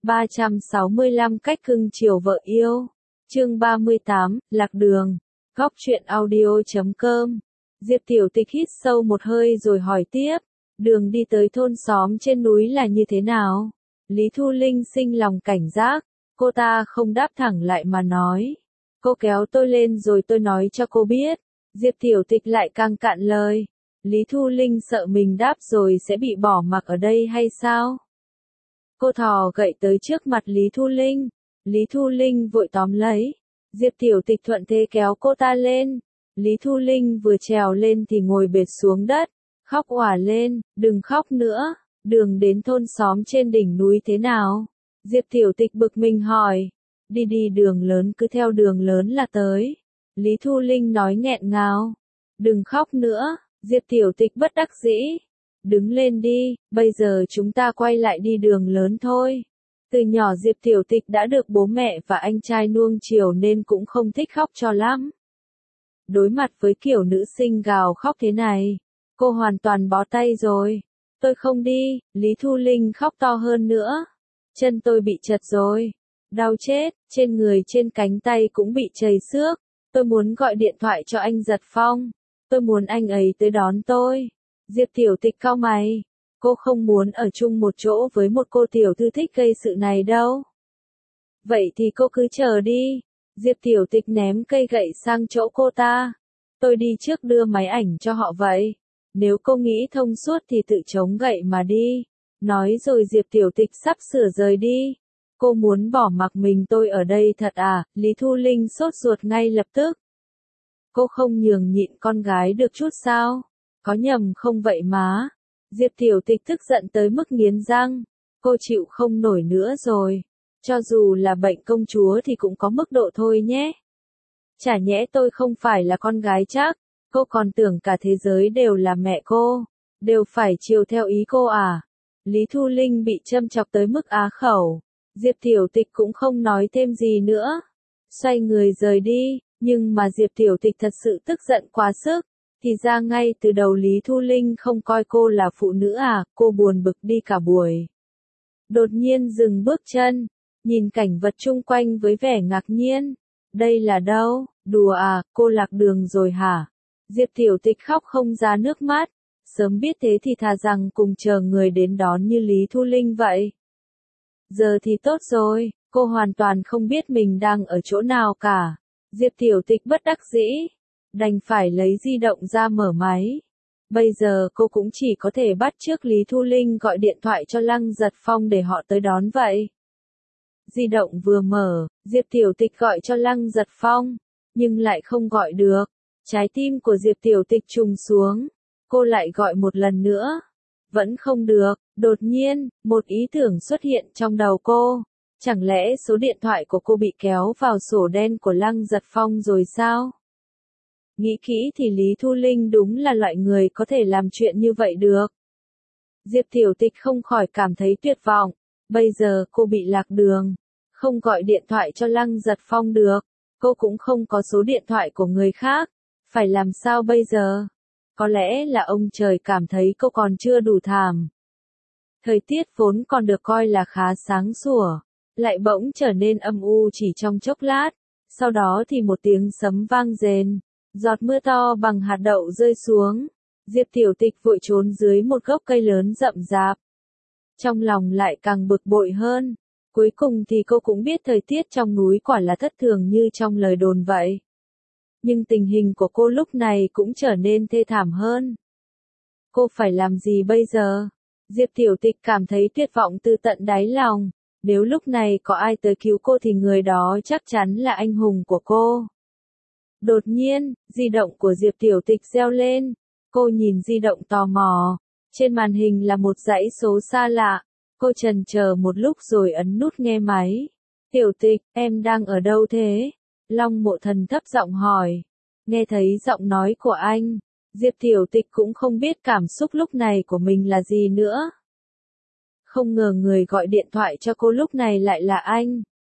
365 cách cưng chiều vợ yêu. Chương 38, Lạc đường. Góc truyện audio.com. Diệp Tiểu Tịch hít sâu một hơi rồi hỏi tiếp, đường đi tới thôn xóm trên núi là như thế nào? Lý Thu Linh sinh lòng cảnh giác, cô ta không đáp thẳng lại mà nói. Cô kéo tôi lên rồi tôi nói cho cô biết. Diệp Tiểu Tịch lại càng cạn lời. Lý Thu Linh sợ mình đáp rồi sẽ bị bỏ mặc ở đây hay sao? Cô thò gậy tới trước mặt Lý Thu Linh. Lý Thu Linh vội tóm lấy. Diệp Tiểu Tịch thuận thế kéo cô ta lên. Lý Thu Linh vừa trèo lên thì ngồi bệt xuống đất, khóc òa lên, đừng khóc nữa, đường đến thôn xóm trên đỉnh núi thế nào? Diệp Tiểu Tịch bực mình hỏi. Đi đường lớn, cứ theo đường lớn là tới. Lý Thu Linh nói nghẹn ngào. Đừng khóc nữa, Diệp Tiểu Tịch bất đắc dĩ. Đứng lên đi, bây giờ chúng ta quay lại đi đường lớn thôi. Từ nhỏ Diệp Tiểu Tịch đã được bố mẹ và anh trai nuông chiều nên cũng không thích khóc cho lắm. Đối mặt với kiểu nữ sinh gào khóc thế này, cô hoàn toàn bó tay rồi. Tôi không đi, Lý Thu Linh khóc to hơn nữa. Chân tôi bị trật rồi. Đau chết, trên người trên cánh tay cũng bị trầy xước. Tôi muốn gọi điện thoại cho anh Giật Phong. Tôi muốn anh ấy tới đón tôi. Diệp Tiểu Tịch cau mày. Cô không muốn ở chung một chỗ với một cô tiểu thư thích gây sự này đâu. Vậy thì cô cứ chờ đi. Diệp Tiểu Tịch ném cây gậy sang chỗ cô ta. Tôi đi trước đưa máy ảnh cho họ vậy. Nếu cô nghĩ thông suốt thì tự chống gậy mà đi. Nói rồi Diệp Tiểu Tịch sắp sửa rời đi. Cô muốn bỏ mặc mình tôi ở đây thật à? Lý Thu Linh sốt ruột ngay lập tức. Cô không nhường nhịn con gái được chút sao? Có nhầm không vậy má? Diệp Tiểu Tịch tức giận tới mức nghiến răng. Cô chịu không nổi nữa rồi. Cho dù là bệnh công chúa thì cũng có mức độ thôi nhé. Chả nhẽ tôi không phải là con gái chắc. Cô còn tưởng cả thế giới đều là mẹ cô. Đều phải chiều theo ý cô à? Lý Thu Linh bị châm chọc tới mức á khẩu. Diệp Tiểu Tịch cũng không nói thêm gì nữa. Xoay người rời đi. Nhưng mà Diệp Tiểu Tịch thật sự tức giận quá sức. Thì ra ngay từ đầu Lý Thu Linh không coi cô là phụ nữ à, cô buồn bực đi cả buổi. Đột nhiên dừng bước chân, nhìn cảnh vật chung quanh với vẻ ngạc nhiên. Đây là đâu? Đùa à, cô lạc đường rồi hả? Diệp Tiểu Tịch khóc không ra nước mắt. Sớm biết thế thì thà rằng cùng chờ người đến đón như Lý Thu Linh vậy. Giờ thì tốt rồi, cô hoàn toàn không biết mình đang ở chỗ nào cả. Diệp Tiểu Tịch bất đắc dĩ. Đành phải lấy di động ra mở máy. Bây giờ cô cũng chỉ có thể bắt chước Lý Thu Linh gọi điện thoại cho Lăng Giật Phong để họ tới đón vậy. Di động vừa mở, Diệp Tiểu Tịch gọi cho Lăng Giật Phong, nhưng lại không gọi được. Trái tim của Diệp Tiểu Tịch trùng xuống. Cô lại gọi một lần nữa. Vẫn không được. Đột nhiên, một ý tưởng xuất hiện trong đầu cô. Chẳng lẽ số điện thoại của cô bị kéo vào sổ đen của Lăng Giật Phong rồi sao? Nghĩ kỹ thì Lý Thu Linh đúng là loại người có thể làm chuyện như vậy được. Diệp Tiểu Tịch không khỏi cảm thấy tuyệt vọng. Bây giờ cô bị lạc đường. Không gọi điện thoại cho Lăng Giật Phong được. Cô cũng không có số điện thoại của người khác. Phải làm sao bây giờ? Có lẽ là ông trời cảm thấy cô còn chưa đủ thảm. Thời tiết vốn còn được coi là khá sáng sủa. Lại bỗng trở nên âm u chỉ trong chốc lát. Sau đó thì một tiếng sấm vang rền. Giọt mưa to bằng hạt đậu rơi xuống. Diệp Tiểu Tịch vội trốn dưới một gốc cây lớn rậm rạp. Trong lòng lại càng bực bội hơn. Cuối cùng thì cô cũng biết thời tiết trong núi quả là thất thường như trong lời đồn vậy. Nhưng tình hình của cô lúc này cũng trở nên thê thảm hơn. Cô phải làm gì bây giờ? Diệp Tiểu Tịch cảm thấy tuyệt vọng từ tận đáy lòng. Nếu lúc này có ai tới cứu cô thì người đó chắc chắn là anh hùng của cô. Đột nhiên, di động của Diệp Tiểu Tịch reo lên. Cô nhìn di động tò mò. Trên màn hình là một dãy số xa lạ. Cô chần chờ một lúc rồi ấn nút nghe máy. Tiểu Tịch, em đang ở đâu thế? Long Mộ Thần thấp giọng hỏi. Nghe thấy giọng nói của anh, Diệp Tiểu Tịch cũng không biết cảm xúc lúc này của mình là gì nữa. Không ngờ người gọi điện thoại cho cô lúc này lại là anh.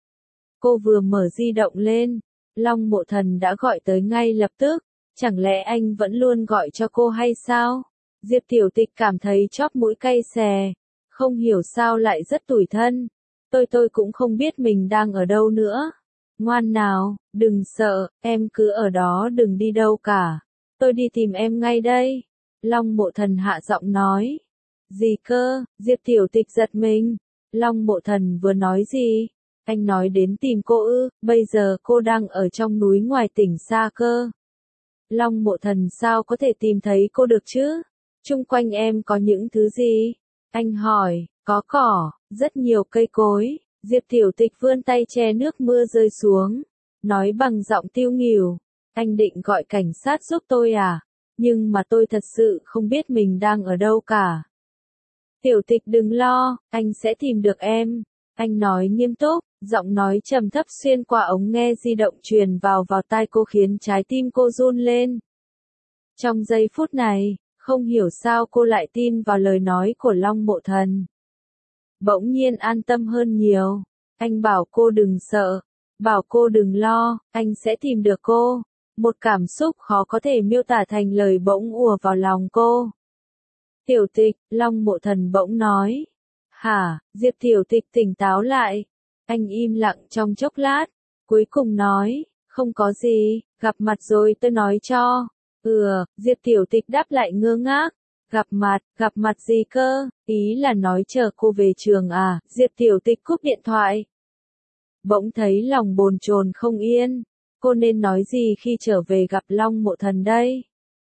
Cô vừa mở di động lên, Long Mộ Thần đã gọi tới ngay lập tức. Chẳng lẽ anh vẫn luôn gọi cho cô hay sao? Diệp Tiểu Tịch cảm thấy chóp mũi cay xè. Không hiểu sao lại rất tủi thân. Tôi cũng không biết mình đang ở đâu nữa. Ngoan nào, đừng sợ, em cứ ở đó đừng đi đâu cả. Tôi đi tìm em ngay đây. Long Mộ Thần hạ giọng nói. Gì cơ, Diệp Tiểu Tịch giật mình. Long Mộ Thần vừa nói gì? Anh nói đến tìm cô ư, bây giờ cô đang ở trong núi ngoài tỉnh xa cơ. Long Mộ Thần sao có thể tìm thấy cô được chứ? Chung quanh em có những thứ gì? Anh hỏi, có cỏ, rất nhiều cây cối. Diệp Tiểu Tịch vươn tay che nước mưa rơi xuống, nói bằng giọng tiêu nghỉu, anh định gọi cảnh sát giúp tôi à? Nhưng mà tôi thật sự không biết mình đang ở đâu cả. Tiểu Tịch đừng lo, anh sẽ tìm được em. Anh nói nghiêm túc, giọng nói trầm thấp xuyên qua ống nghe di động truyền vào tai cô khiến trái tim cô run lên. Trong giây phút này, không hiểu sao cô lại tin vào lời nói của Long Mộ Thần. Bỗng nhiên an tâm hơn nhiều. Anh bảo cô đừng sợ, bảo cô đừng lo, anh sẽ tìm được cô. Một cảm xúc khó có thể miêu tả thành lời bỗng ùa vào lòng cô. Tiểu Tịch, Long Mộ Thần bỗng nói. Hả, Diệp Tiểu Tịch tỉnh táo lại. Anh im lặng trong chốc lát, cuối cùng nói, không có gì, gặp mặt rồi tôi nói cho. Diệp Tiểu Tịch đáp lại ngơ ngác. Gặp mặt gì cơ, ý là nói chờ cô về trường à, Diệp Tiểu Tịch cúp điện thoại. Bỗng thấy lòng bồn chồn không yên, cô nên nói gì khi trở về gặp Long Mộ Thần đây?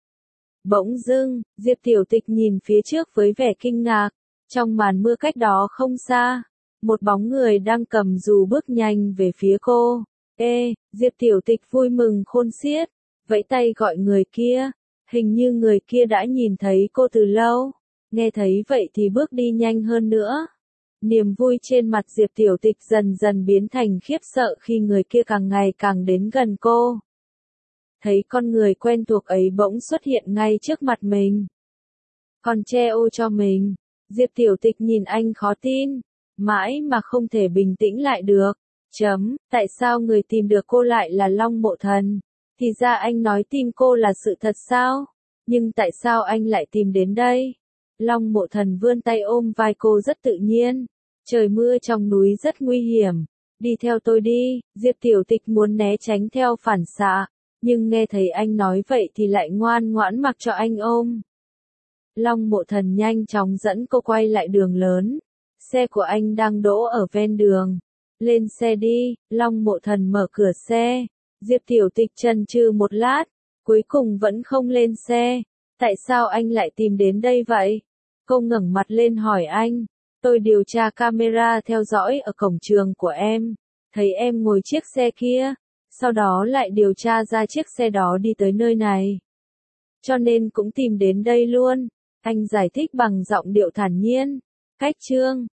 Bỗng dưng, Diệp Tiểu Tịch nhìn phía trước với vẻ kinh ngạc, trong màn mưa cách đó không xa, một bóng người đang cầm dù bước nhanh về phía cô. Diệp Tiểu Tịch vui mừng khôn xiết, vẫy tay gọi người kia. Hình như người kia đã nhìn thấy cô từ lâu, nghe thấy vậy thì bước đi nhanh hơn nữa. Niềm vui trên mặt Diệp Tiểu Tịch dần dần biến thành khiếp sợ khi người kia càng ngày càng đến gần cô. Thấy con người quen thuộc ấy bỗng xuất hiện ngay trước mặt mình. Còn che ô cho mình, Diệp Tiểu Tịch nhìn anh khó tin, mãi mà không thể bình tĩnh lại được. Tại sao người tìm được cô lại là Long Mộ Thần? Thì ra anh nói tìm cô là sự thật sao? Nhưng tại sao anh lại tìm đến đây? Long Mộ Thần vươn tay ôm vai cô rất tự nhiên. Trời mưa trong núi rất nguy hiểm. Đi theo tôi đi, Diệp Tiểu Tịch muốn né tránh theo phản xạ. Nhưng nghe thấy anh nói vậy thì lại ngoan ngoãn mặc cho anh ôm. Long Mộ Thần nhanh chóng dẫn cô quay lại đường lớn. Xe của anh đang đỗ ở ven đường. Lên xe đi, Long Mộ Thần mở cửa xe. Diệp Tiểu Tịch chần chừ một lát, cuối cùng vẫn không lên xe. Tại sao anh lại tìm đến đây vậy? Cô ngẩng mặt lên hỏi anh. Tôi điều tra camera theo dõi ở cổng trường của em. Thấy em ngồi chiếc xe kia. Sau đó lại điều tra ra chiếc xe đó đi tới nơi này. Cho nên cũng tìm đến đây luôn. Anh giải thích bằng giọng điệu thản nhiên. Cách chương